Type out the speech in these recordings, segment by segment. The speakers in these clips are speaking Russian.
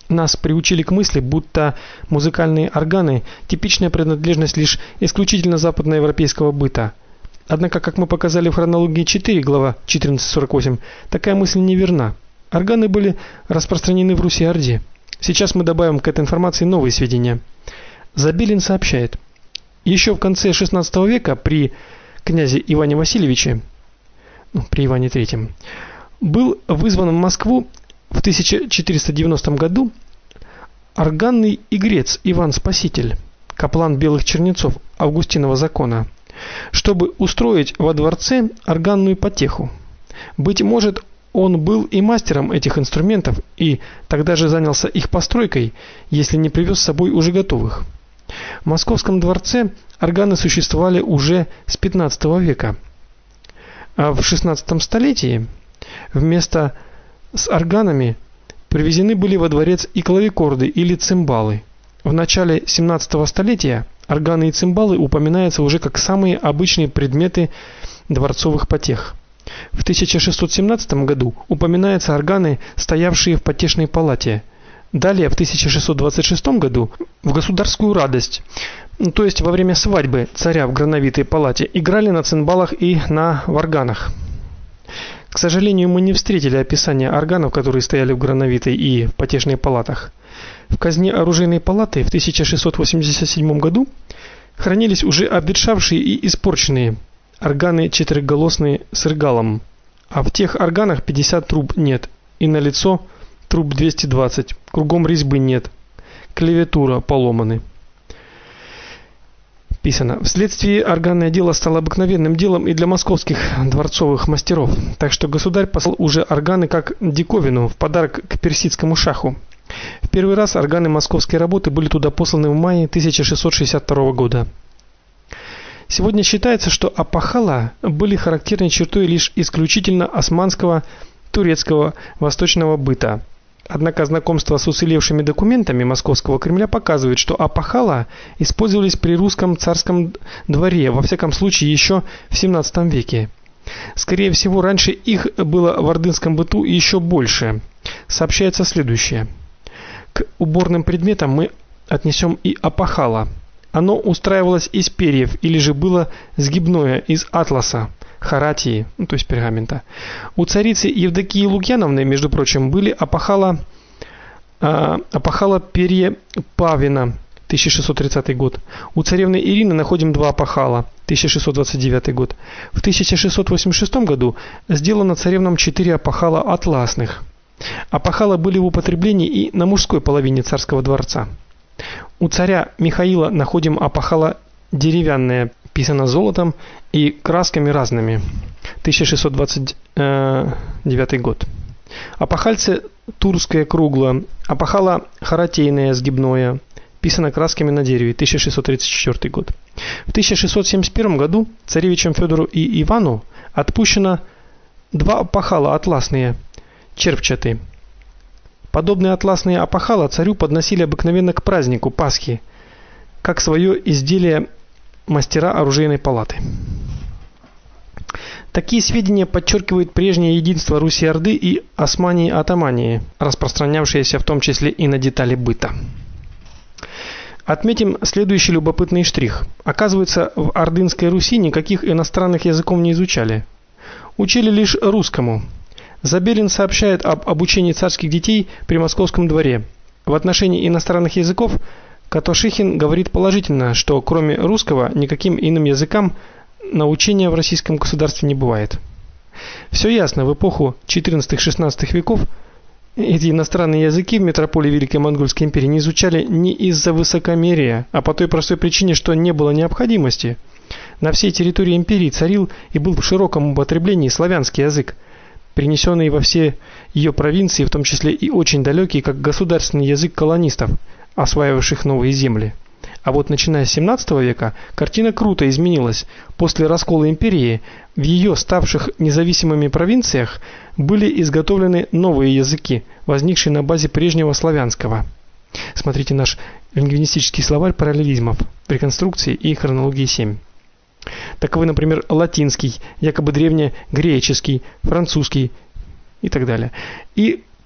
Нас приучили к мысли, будто музыкальные органы типичная принадлежность лишь исключительно западноевропейского быта. Однако, как мы показали в хронологии 4, глава 14:48, такая мысль неверна. Органы были распространены в Руси-Орде. Сейчас мы добавим к этой информации новые сведения. Забелин сообщает: еще в конце XVI века при князе Иване Васильевиче, при Иване III, был вызван в Москву в 1490 году органный игрец Иван Спаситель, каплан Белых Чернецов Августинова закона, чтобы устроить во дворце органную потеху. Быть может, он был и мастером этих инструментов и тогда же занялся их постройкой, если не привез с собой уже готовых. В Московском дворце органы существовали уже с XV века. А в XVI столетии вместо с органами привезены были во дворец и клавикорды или цимбалы. В начале XVII столетия органы и цимбалы упоминаются уже как самые обычные предметы дворцовых потех. В 1617 году упоминаются органы, стоявшие в потешной палате. Далее в 1626 году в государскую радость, то есть во время свадьбы царя в грановитой палате, играли на цимбалах и на варганах. К сожалению, мы не встретили описания органов, которые стояли в грановитой и в потешной палатах. В казне оружейной палаты в 1687 году хранились уже обветшавшие и испорченные органы четырехголосные с ргалом, а в тех органах 50 труб нет, и на лицо труб 220, кругом резьбы нет, клавиатура поломаны. Писано: вследствие органное дело стало обыкновенным делом и для московских дворцовых мастеров, так что государь послал уже органы как диковину в подарок к персидскому шаху. В первый раз органы московской работы были туда посланы в мае 1662 года. Сегодня считается, что опахала были характерной чертой лишь исключительно османского, турецкого, восточного быта. Однако знакомство с уцелевшими документами Московского Кремля показывает, что опахала использовались при русском царском дворе, во всяком случае еще в XVII веке. Скорее всего, раньше их было в ордынском быту еще больше. Сообщается следующее: к уборным предметам мы отнесем и опахало. Оно устраивалось из перьев или же было сгибное из атласа, харатии, то есть пергамента. У царицы Евдокии Лукьяновны, между прочим, были опахала перья Павина, 1630 год. У царевны Ирины находим 2 опахала, 1629 год. В 1686 году сделано царевнам 4 опахала атласных. Опахала были в употреблении и на мужской половине царского дворца. У царя Михаила находим опахало деревянное, писано золотом и красками разными. 1629 год. Опахальце турское круглое, опахало харатейное сгибное, писано красками на дереве. 1634 год. В 1671 году царевичам Федору и Ивану отпущено 2 опахала атласные, червчатые. Подобные атласные опахала царю подносили обыкновенно к празднику Пасхи, как свое изделие мастера оружейной палаты. Такие сведения подчеркивают прежнее единство Руси-Орды и Османии-Атамании, распространявшееся в том числе и на детали быта. Отметим следующий любопытный штрих. Оказывается, в Ордынской Руси никаких иностранных языков не изучали. Учили лишь русскому. Забелин сообщает об обучении царских детей при московском дворе. В отношении иностранных языков Катошихин говорит положительно, что кроме русского никаким иным языкам научения в российском государстве не бывает. Все ясно, в эпоху XIV-XVI веков эти иностранные языки в метрополии Великой Монгольской империи не изучали не из-за высокомерия, а по той простой причине, что не было необходимости. На всей территории империи царил и был в широком употреблении славянский язык, принесенный во все ее провинции, в том числе и очень далекий, как государственный язык колонистов, осваивавших новые земли. А вот начиная с XVII века картина круто изменилась. После раскола империи в ее ставших независимыми провинциях были изготовлены новые языки, возникшие на базе прежнего славянского. Смотрите наш лингвистический словарь параллелизмов в реконструкции и хронологии 7. Таковы, например, латинский, якобы древнегреческий, французский и так далее. И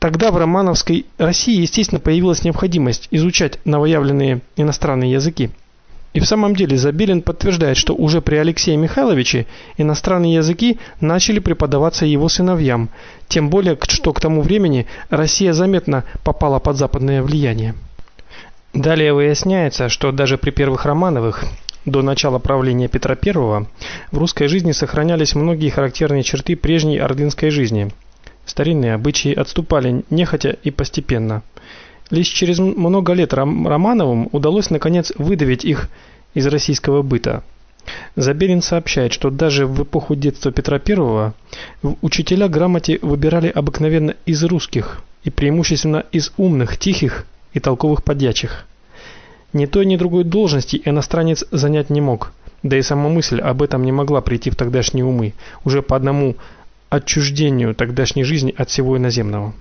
Тогда в романовской России, естественно, появилась необходимость изучать новоявленные иностранные языки. И в самом деле Забелин подтверждает, что уже при Алексее Михайловиче иностранные языки начали преподаваться его сыновьям, тем более, что к тому времени Россия заметно попала под западное влияние. Далее выясняется, что даже при первых Романовых, до начала правления Петра I, в русской жизни сохранялись многие характерные черты прежней ордынской жизни. Старинные обычаи отступали нехотя и постепенно. Лишь через много лет Романовым удалось наконец выдавить их из российского быта. Забелин сообщает, что даже в эпоху детства Петра I учителя грамоте выбирали обыкновенно из русских и преимущественно из умных, тихих и толковых подьячих. Ни той, ни другой должности иностранец занять не мог, да и сама мысль об этом не могла прийти в тогдашние умы, уже по одному отчуждению тогдашней жизни от всего иноземного.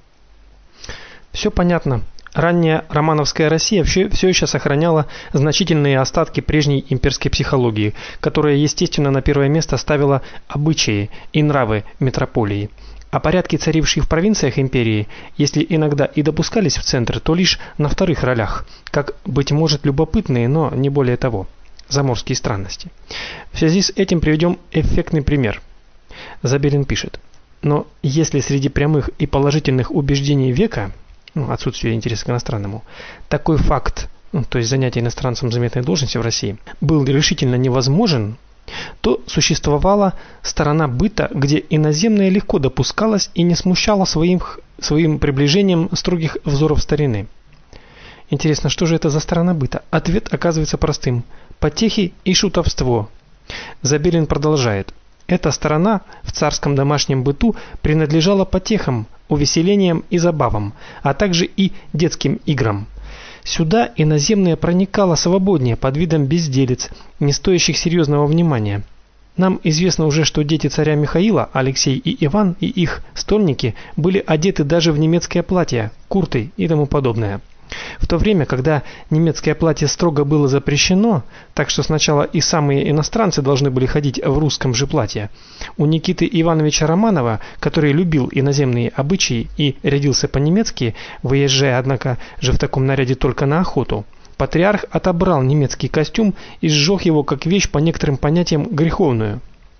Все понятно. Ранняя романовская Россия все еще сохраняла значительные остатки прежней имперской психологии, которая, естественно, на первое место ставила обычаи и нравы метрополии. А порядки, царившие в провинциях империи, если иногда и допускались в центр, то лишь на вторых ролях, как, быть может, любопытные, но не более того, заморские странности. В связи с этим приведем эффектный пример. Забелин пишет: но если среди прямых и положительных убеждений века, отсутствие интереса к иностранному, такой факт, то есть занятие иностранцем заметной должности в России, был решительно невозможен, то существовала сторона быта, где иноземное легко допускалось и не смущало своим приближением строгих взоров старины. Интересно, что же это за сторона быта? Ответ оказывается простым: потехи и шутовство. Забелин продолжает: эта сторона в царском домашнем быту принадлежала потехам, увеселениям и забавам, а также и детским играм. Сюда иноземное проникало свободнее под видом безделиц, не стоящих серьезного внимания. Нам известно уже, что дети царя Михаила, Алексей и Иван и их стольники были одеты даже в немецкое платье, курты и тому подобное. В то время, когда немецкое платье строго было запрещено, так что сначала и самые иностранцы должны были ходить в русском же платье, у Никиты Ивановича Романова, который любил иноземные обычаи и рядился по-немецки, выезжая, однако, же в таком наряде только на охоту, патриарх отобрал немецкий костюм и сжег его как вещь по некоторым понятиям греховную.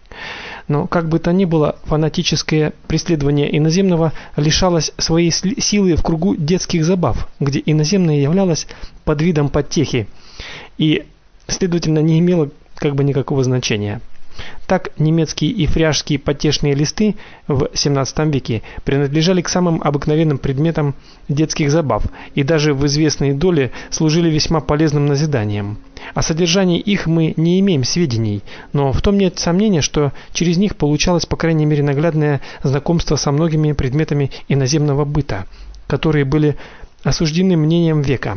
Но как бы то ни было, фанатическое преследование иноземного лишалось своей силы в кругу детских забав, где иноземное являлось под видом потехи и, следовательно, не имело как бы никакого значения. Так немецкие и фряжские потешные листы в XVII веке принадлежали к самым обыкновенным предметам детских забав и даже в известной доле служили весьма полезным назиданием. О содержании их мы не имеем сведений, но в том нет сомнения, что через них получалось, по крайней мере, наглядное знакомство со многими предметами иноземного быта, которые были осуждены мнением века.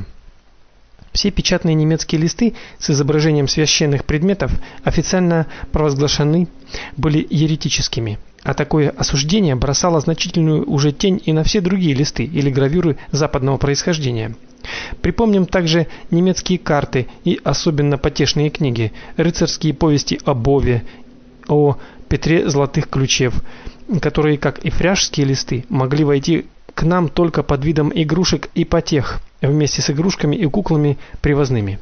Все печатные немецкие листы с изображением священных предметов официально провозглашены были еретическими, а такое осуждение бросало значительную уже тень и на все другие листы или гравюры западного происхождения. Припомним также немецкие карты и особенно потешные книги, рыцарские повести о Бове, о Петре Золотых Ключев, которые, как и фряжские листы, могли войти к нам только под видом игрушек и потех, вместе с игрушками и куклами привозными.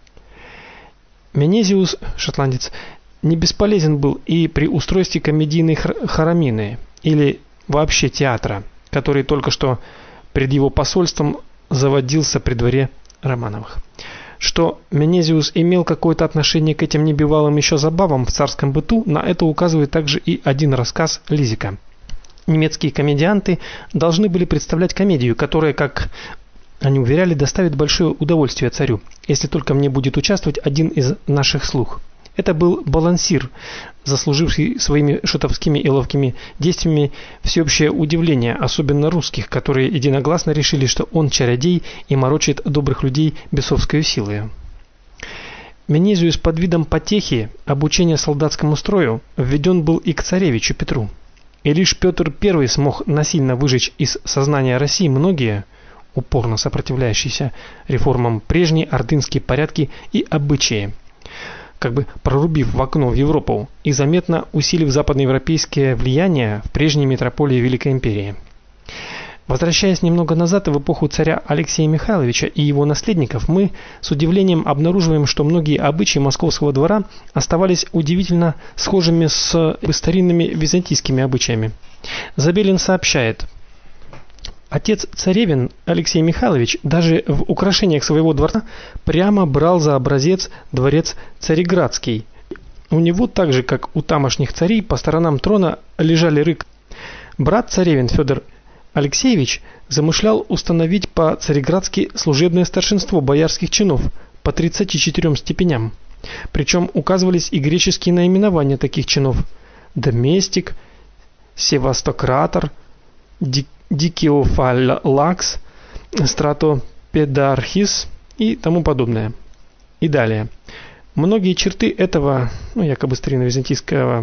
Менезиус, шотландец, не бесполезен был и при устройстве комедийной хоромины или вообще театра, который только что пред его посольством заводился при дворе Романовых. Что Менезиус имел какое-то отношение к этим небывалым еще забавам в царском быту, на это указывает также и один рассказ Лизика. Немецкие комедианты должны были представлять комедию, которая, как они уверяли, доставит большое удовольствие царю, если только мне будет участвовать один из наших слуг. Это был балансир, заслуживший своими шутовскими и ловкими действиями всеобщее удивление, особенно русских, которые единогласно решили, что он чародей и морочит добрых людей бесовской силой. Менезиус под видом потехи, обучения солдатскому строю, введен был и к царевичу Петру. И лишь Петр I смог насильно выжечь из сознания России многие, упорно сопротивляющиеся реформам, прежние ордынские порядки и обычаи, как бы прорубив в окно в Европу и заметно усилив западноевропейское влияние в прежней метрополии Великой империи. Возвращаясь немного назад в эпоху царя Алексея Михайловича и его наследников, мы с удивлением обнаруживаем, что многие обычаи московского двора оставались удивительно схожими с старинными византийскими обычаями. Забелин сообщает: отец царевин Алексей Михайлович даже в украшениях своего дворца прямо брал за образец дворец Цареградский. У него так же, как у тамошних царей, по сторонам трона лежали рык. Брат царевин Федор Алексеевич замышлял установить по-цареградски служебное старшинство боярских чинов по 34 степеням. Причем указывались и греческие наименования таких чинов: доместик, севастократор, дикиофаллакс, стратопедархис и тому подобное. И далее. Многие черты этого, якобы старинно-византийского,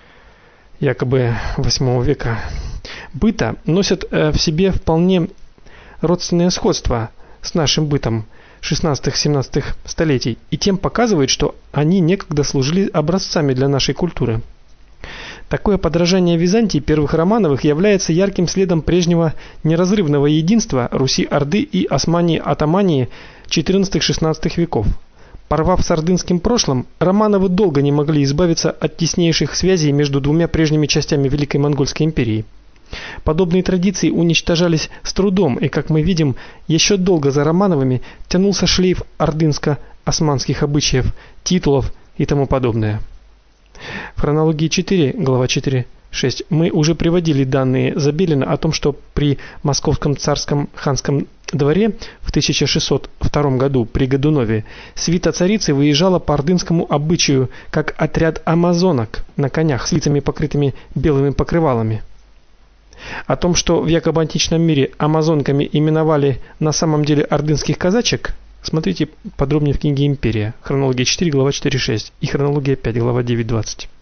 якобы 8 века быта носят в себе вполне родственное сходство с нашим бытом 16-17 столетий и тем показывают, что они некогда служили образцами для нашей культуры. Такое подражание Византии первых Романовых является ярким следом прежнего неразрывного единства Руси-Орды и Османии-Атамании XIV-XVI веков. Порвав с ордынским прошлым, Романовы долго не могли избавиться от теснейших связей между двумя прежними частями Великой Монгольской империи. Подобные традиции уничтожались с трудом, и, как мы видим, еще долго за Романовыми тянулся шлейф ордынско-османских обычаев, титулов и тому подобное. В хронологии 4, глава 4.6 мы уже приводили данные Забелина о том, что при Московском царском ханском дворе в 1602 году при Годунове свита царицы выезжала по ордынскому обычаю как отряд амазонок на конях с лицами покрытыми белыми покрывалами. О том, что в якобы античном мире амазонками именовали на самом деле ордынских казачек, смотрите подробнее в книге «Империя», хронология 4, глава 4.6 и хронология 5, глава 9.20.